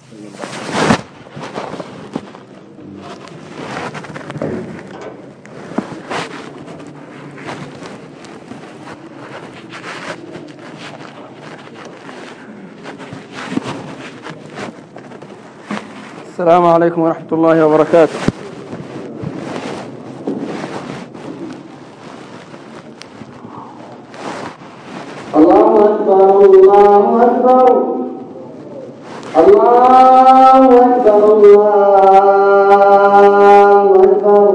السلام عليكم ورحمة الله وبركاته. الله أكبر الله أكبر الله أكبر الله أكبر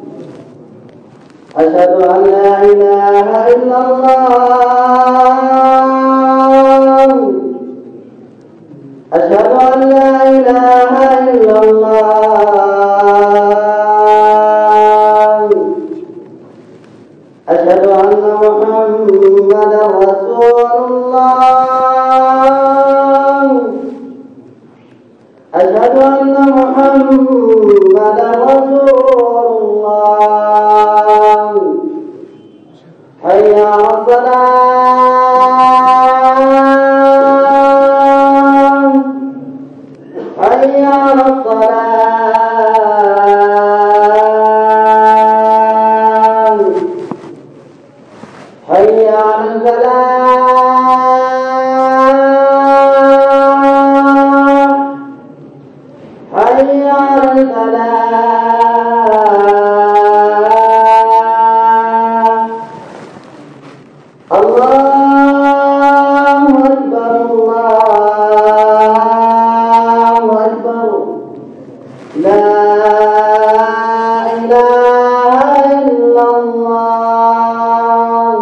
أشهد أن لا إله إلا الله أشهد أن لا إله إلا الله أشهد أن محمدا رسول الله أشهد أن محمدا رسول الله حي على الصلاة حي على الصلاة حي على الفلاح حي على الفلاح الله أكبر الله أكبر لا إله إلا الله.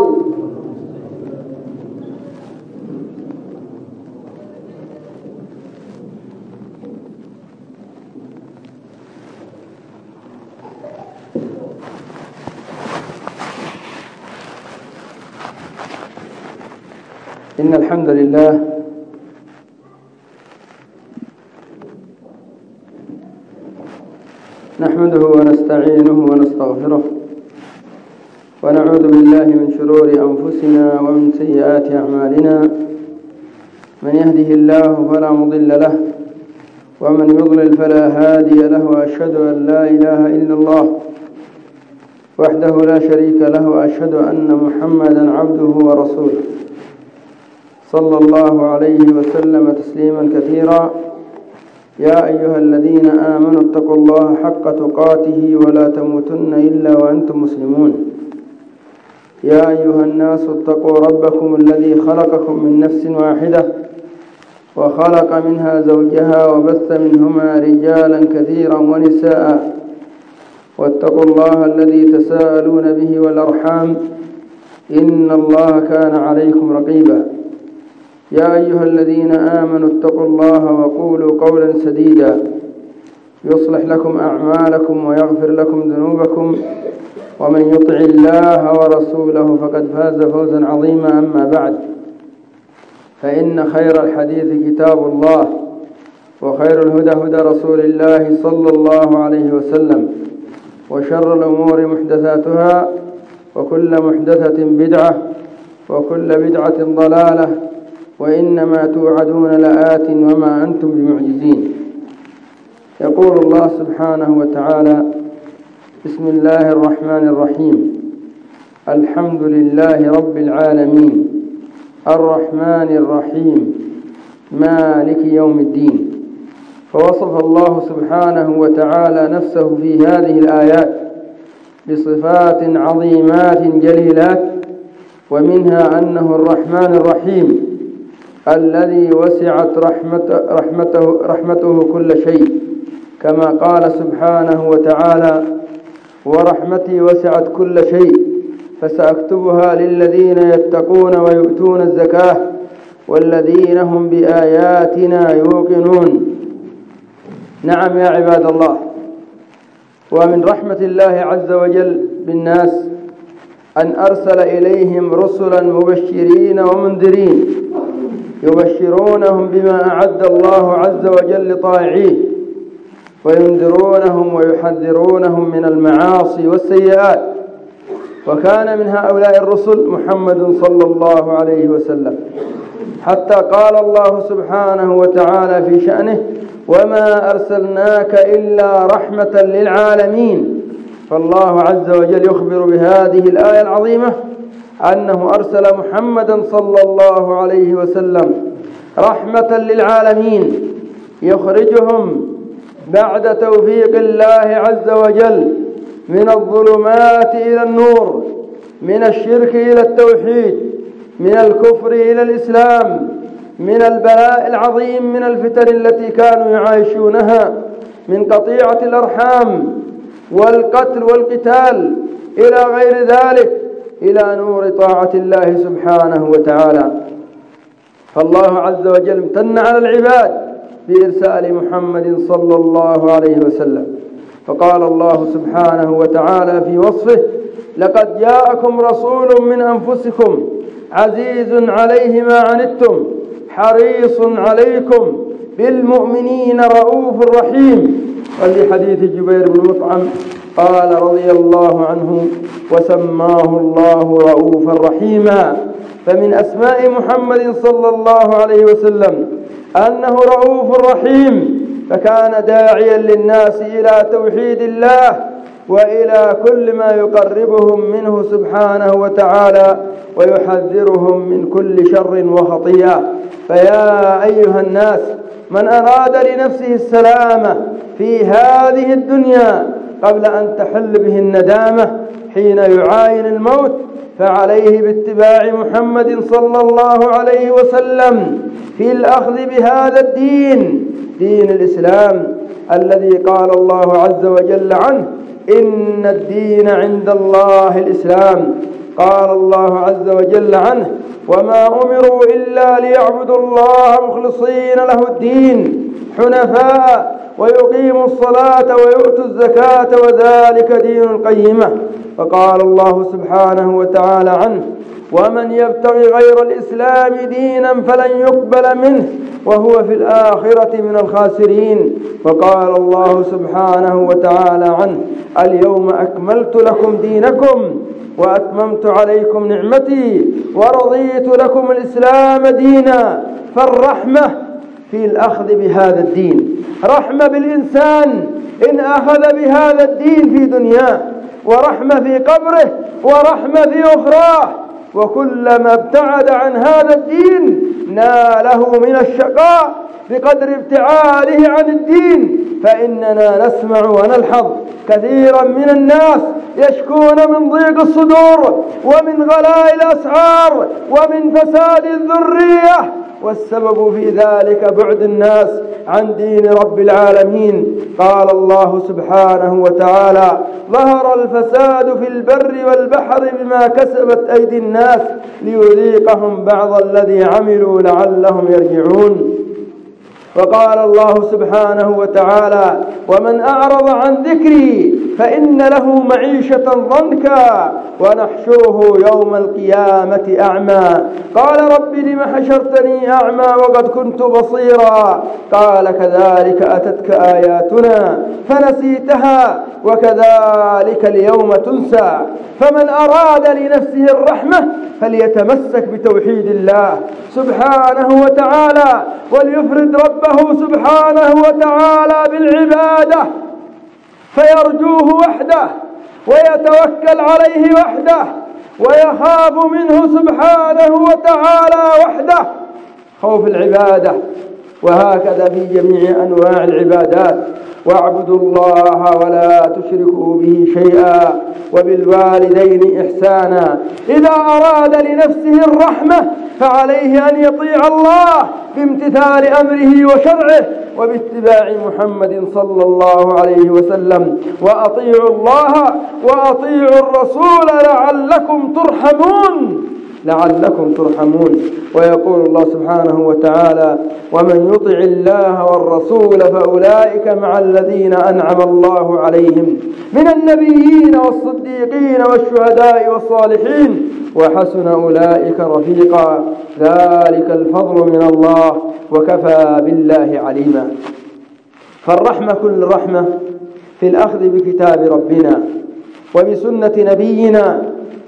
إن الحمد لله نحمده ونستعينه ونستغفره ونعوذ بالله من شرور أنفسنا ومن سيئات أعمالنا. من يهده الله فلا مضل له ومن يضلل فلا هادي له. وأشهد أن لا إله إلا الله وحده لا شريك له وأشهد أن محمدا عبده ورسوله صلى الله عليه وسلم تسليما كثيرا. يا أيها الذين آمنوا اتقوا الله حق تقاته ولا تموتن إلا وأنتم مسلمون. يا أيها الناس اتقوا ربكم الذي خلقكم من نفس واحدة وخلق منها زوجها وبث منهما رجالا كثيرا ونساء واتقوا الله الذي تساءلون به والأرحام إن الله كان عليكم رقيبا. يا أيها الذين آمنوا اتقوا الله وقولوا قولا سديدا يصلح لكم أعمالكم ويغفر لكم ذنوبكم ومن يطع الله ورسوله فقد فاز فوزا عظيما. أما بعد فإن خير الحديث كتاب الله وخير الهدى هدى رسول الله صلى الله عليه وسلم وشر الأمور محدثاتها وكل محدثة بدعة وكل بدعة ضلالة وإنما توعدون لآت وما أنتم بمعجزين. يقول الله سبحانه وتعالى: بسم الله الرحمن الرحيم الحمد لله رب العالمين الرحمن الرحيم مالك يوم الدين. فوصف الله سبحانه وتعالى نفسه في هذه الآيات بصفات عظيمات جليلات، ومنها أنه الرحمن الرحيم الذي وسعت رحمته كل شيء، كما قال سبحانه وتعالى: ورحمتي وسعت كل شيء فسأكتبها للذين يتقون ويؤتون الزكاة والذين هم بآياتنا يوقنون. نعم يا عباد الله، ومن رحمة الله عز وجل بالناس أن أرسل إليهم رسلا مبشرين ومنذرين يبشرونهم بما أعد الله عز وجل لطائعيه وينذرونهم ويحذرونهم من المعاصي والسيئات. وكان من هؤلاء الرسل محمد صلى الله عليه وسلم، حتى قال الله سبحانه وتعالى في شأنه: وما أرسلناك إلا رحمة للعالمين. فالله عز وجل يخبر بهذه الآية العظيمة أنه أرسل محمدا صلى الله عليه وسلم رحمة للعالمين، يخرجهم بعد توفيق الله عز وجل من الظلمات إلى النور، من الشرك إلى التوحيد، من الكفر إلى الإسلام، من البلاء العظيم من الفتن التي كانوا يعيشونها، من قطيعة الأرحام والقتل والقتال إلى غير ذلك، إلى نور طاعة الله سبحانه وتعالى. فالله عز وجل امتن على العباد بإرسال محمد صلى الله عليه وسلم. فقال الله سبحانه وتعالى في وصفه: لقد جاءكم رسول من أنفسكم عزيز عليه ما عنتم حريص عليكم بالمؤمنين رؤوف رحيم. وفي حديث جبير بن مطعم قال رضي الله عنه: وسماه الله رؤوفا رحيما. فمن أسماء محمد صلى الله عليه وسلم أنه رؤوف رحيم، فكان داعيا للناس إلى توحيد الله وإلى كل ما يقربهم منه سبحانه وتعالى ويحذرهم من كل شر وخطيئة. فيا أيها الناس، من أراد لنفسه السلامة في هذه الدنيا قبل أن تحل به الندامة حين يعاين الموت، فعليه باتباع محمد صلى الله عليه وسلم في الأخذ بهذا الدين، دين الإسلام الذي قال الله عز وجل عنه: إن الدين عند الله الإسلام. قال الله عز وجل عنه: وما أمروا إلا ليعبدوا الله مخلصين له الدين حنفاء ويقيموا الصلاة ويؤتوا الزكاة وذلك دين القيمة. فقال الله سبحانه وتعالى عنه: ومن يبتغي غير الإسلام دينا فلن يقبل منه وهو في الآخرة من الخاسرين. وقال الله سبحانه وتعالى عنه: اليوم أكملت لكم دينكم وأتممت عليكم نعمتي ورضيت لكم الإسلام دينا. فالرحمة في الأخذ بهذا الدين، رحمة بالإنسان إن أخذ بهذا الدين في دنياه، ورحمة في قبره، ورحمة في أخراه. وكلما ابتعد عن هذا الدين ناله من الشقاء بقدر ابتعاده عن الدين. فإننا نسمع ونلحظ كثيرا من الناس يشكون من ضيق الصدور ومن غلاء الأسعار ومن فساد الذرية، والسبب في ذلك بعد الناس عن دين رب العالمين. قال الله سبحانه وتعالى: ظهر الفساد في البر والبحر بما كسبت أيدي الناس ليذيقهم بعض الذي عملوا لعلهم يرجعون. وقال الله سبحانه وتعالى: ومن أعرض عن ذكري فإن له معيشة ضنكا ونحشره يوم القيامة أعمى. قال رب لم حشرتني أعمى وقد كنت بصيرا. قال كذلك أتتك آياتنا فنسيتها وكذلك اليوم تنسى. فمن أراد لنفسه الرحمة فليتمسك بتوحيد الله سبحانه وتعالى وليفرد ربه سبحانه وتعالى بالعبادة، فيرجوه وحده ويتوكل عليه وحده ويخاف منه سبحانه وتعالى وحده، خوف العبادة. وهكذا في جميع أنواع العبادات: واعبدوا الله ولا تشركوا به شيئا وبالوالدين إحسانا. إذا أراد لنفسه الرحمة فعليه أن يطيع الله بامتثال أمره وشرعه وباتباع محمد صلى الله عليه وسلم. وأطيعوا الله وأطيعوا الرسول لعلكم ترحمون. ويقول الله سبحانه وتعالى: ومن يطع الله والرسول فأولئك مع الذين أنعم الله عليهم من النبيين والصديقين والشهداء والصالحين وحسن أولئك رفيقا. ذلك الفضل من الله وكفى بالله عليما. فالرحمة كل رحمة في الأخذ بكتاب ربنا وبسنة نبينا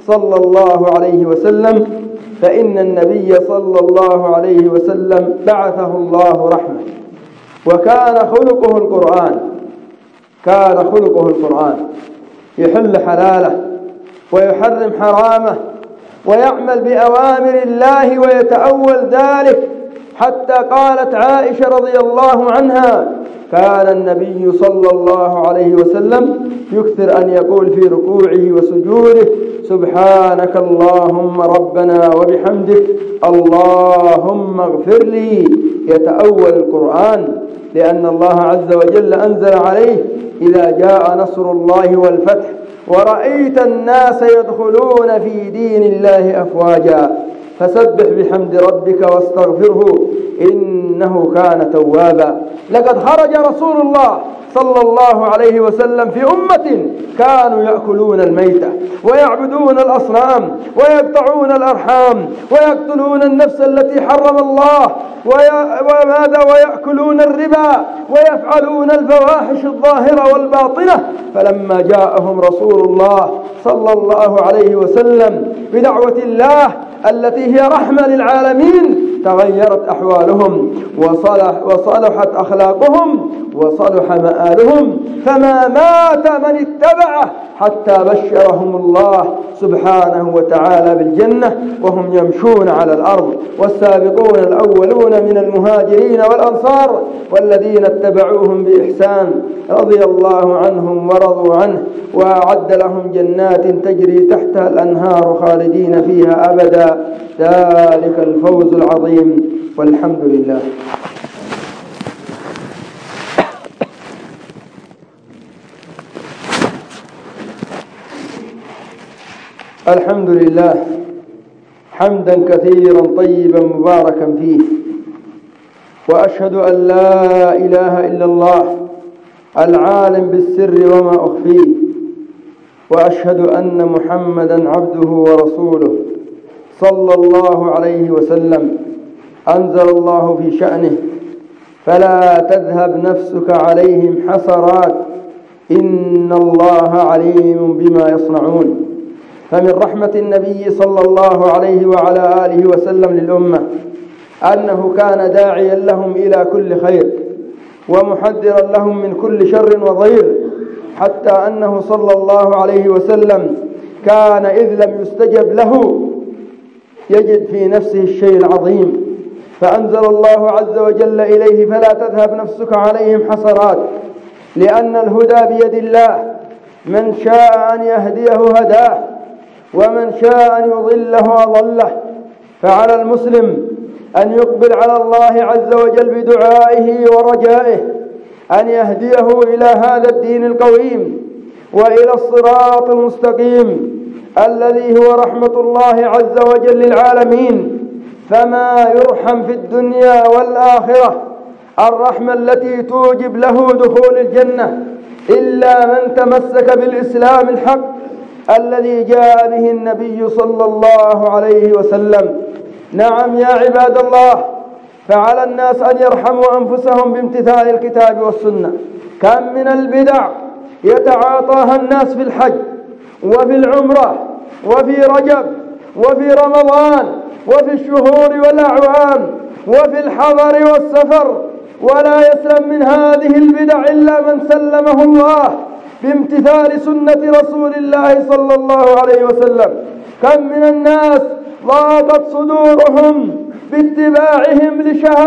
صلى الله عليه وسلم، فإن النبي صلى الله عليه وسلم بعثه الله رحمة، وكان خلقه القرآن، كان خلقه القرآن، يحل حلاله ويحرم حرامه ويعمل بأوامر الله ويتأول ذلك، حتى قالت عائشة رضي الله عنها: كان النبي صلى الله عليه وسلم يكثر أن يقول في ركوعه وسجوده: سبحانك اللهم ربنا وبحمدك اللهم اغفر لي. يتأول القرآن، لأن الله عز وجل أنزل عليه: إذا جاء نصر الله والفتح ورأيت الناس يدخلون في دين الله أفواجا فسبح بحمد ربك واستغفره إنه كان توابا. لقد خرج رسول الله صلى الله عليه وسلم في أمة كانوا يأكلون الميتة ويعبدون الأصنام ويقطعون الأرحام ويقتلون النفس التي حرم الله ويأكلون الربا ويفعلون الفواحش الظاهرة والباطنة. فلما جاءهم رسول الله صلى الله عليه وسلم بدعوة الله التي هي رحمة للعالمين تغيرت أحوالهم وصلحت أخلاقهم وصلح مآلهم، فما مات من اتبعه حتى بشرهم الله سبحانه وتعالى بالجنة وهم يمشون على الأرض. والسابقون الأولون من المهاجرين والأنصار والذين اتبعوهم بإحسان رضي الله عنهم ورضوا عنه، وأعد لهم جنات تجري تحتها الأنهار خالدين فيها أبدا، ذلك الفوز العظيم. والحمد لله. الحمد لله حمدا كثيرا طيبا مباركا فيه، وأشهد أن لا إله إلا الله العالم بالسر وما أخفيه، وأشهد أن محمدا عبده ورسوله صلى الله عليه وسلم. أنزل الله في شأنه: فلا تذهب نفسك عليهم حسرات إن الله عليم بما يصنعون. فمن رحمة النبي صلى الله عليه وعلى آله وسلم للأمة أنه كان داعيا لهم إلى كل خير ومحذرا لهم من كل شر وضير، حتى أنه صلى الله عليه وسلم كان إذ لم يستجب له يجد في نفسه الشيء العظيم، فأنزل الله عز وجل إليه: فلا تذهب نفسك عليهم حسرات، لأن الهدى بيد الله، من شاء أن يهديه هداه ومن شاء أن يضله أضله. فعلى المسلم أن يقبل على الله عز وجل بدعائه ورجائه أن يهديه إلى هذا الدين القويم وإلى الصراط المستقيم الذي هو رحمة الله عز وجل للعالمين. فما يرحم في الدنيا والآخرة الرحمة التي توجب له دخول الجنة إلا من تمسك بالإسلام الحق الذي جاء به النبي صلى الله عليه وسلم. نعم يا عباد الله، فعلى الناس أن يرحموا أنفسهم بامتثال الكتاب والسنة. كم من البدع يتعاطاها الناس في الحج وفي العمرة وفي رجب وفي رمضان وفي الشهور والأعوام وفي الحضر والسفر، ولا يسلم من هذه البدع إلا من سلمه الله بامتثال سنة رسول الله صلى الله عليه وسلم. كم من الناس ضاقت صدورهم باتباعهم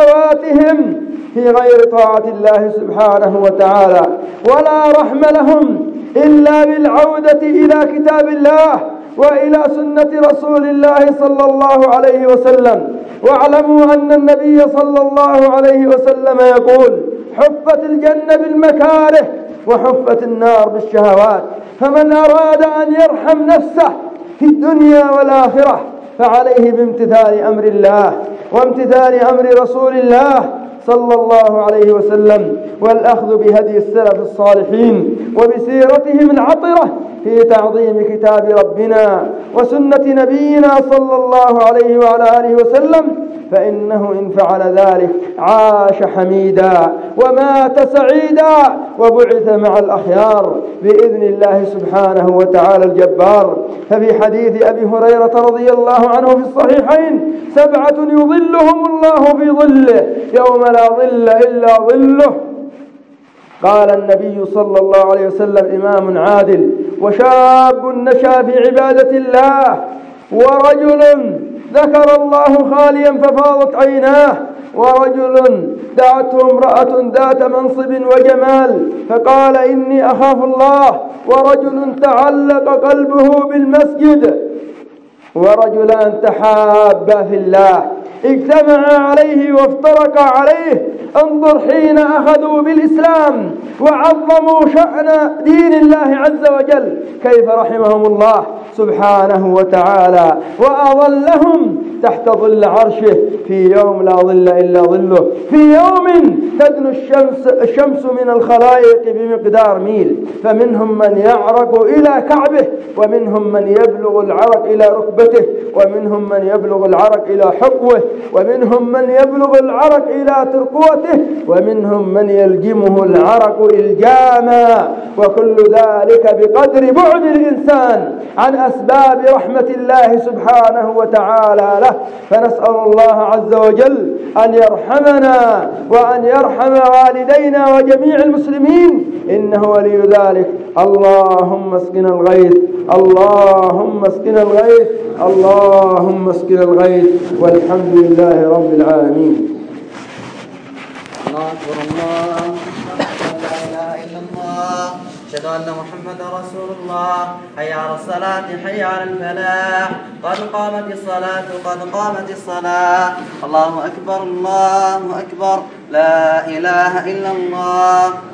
لشهواتهم في غير طاعة الله سبحانه وتعالى، ولا رحم لهم إلا بالعودة إلى كتاب الله وإلى سنة رسول الله صلى الله عليه وسلم. واعلموا أن النبي صلى الله عليه وسلم يقول: حفت الجنة بالمكاره وحفت النار بالشهوات. فمن أراد أن يرحم نفسه في الدنيا والآخرة فعليه بامتثال أمر الله وامتثال أمر رسول الله صلى الله عليه وسلم، والأخذ بهدي السلف الصالحين وبسيرتهم العطرة في تعظيم كتاب ربنا وسنة نبينا صلى الله عليه وعلى آله وسلم، فإنه إن فعل ذلك عاش حميدا ومات سعيدا وبعث مع الأخيار. بإذن الله سبحانه وتعالى الجبار. ففي حديث أبي هريرة رضي الله عنه في الصحيحين: 7 يظلهم الله في ظله يوم لا ظل إلا ظله. قال النبي صلى الله عليه وسلم: إمام عادل، وشاب نشأ في عبادة الله، ورجل ذكر الله خاليا ففاضت عيناه، ورجل دعته امرأة ذات منصب وجمال فقال: إني أخاف الله، ورجل تعلق قلبه بالمسجد، ورجلان تحابا في الله اجتمعا عليه وافترقا عليه. انظر حين أخذوا بالإسلام وعظموا شأن دين الله عز وجل كيف رحمهم الله سبحانه وتعالى، وأظلهم تحت ظل عرشه في يوم لا ظل إلا ظله، في يوم تدنو الشمس من الخلائق بمقدار ميل، فمنهم من يعرق إلى كعبه، ومنهم من يبلغ العرق إلى ركبته، ومنهم من يبلغ العرق إلى حقوه، ومنهم من يبلغ العرق إلى ترقوته، ومنهم من يلجمه العرق إلجاما، وكل ذلك بقدر بعد الإنسان عن أسباب رحمة الله سبحانه وتعالى له. فنسأل الله عز وجل أن يرحمنا وأن يرحم والدينا وجميع المسلمين، إنه ولي ذلك. اللهم اسقنا الغيث، اللهم اسقنا الغيث، اللهم اسقنا الغيث، والحمد لله رب العالمين. الله أكبر، الله لا إله إلا الله، أشهد أن محمدا رسول الله. حي على الصلاة، حي على الفلاح، قد قامت الصلاة، قد قامت الصلاة. الله أكبر، الله أكبر، لا إله إلا الله.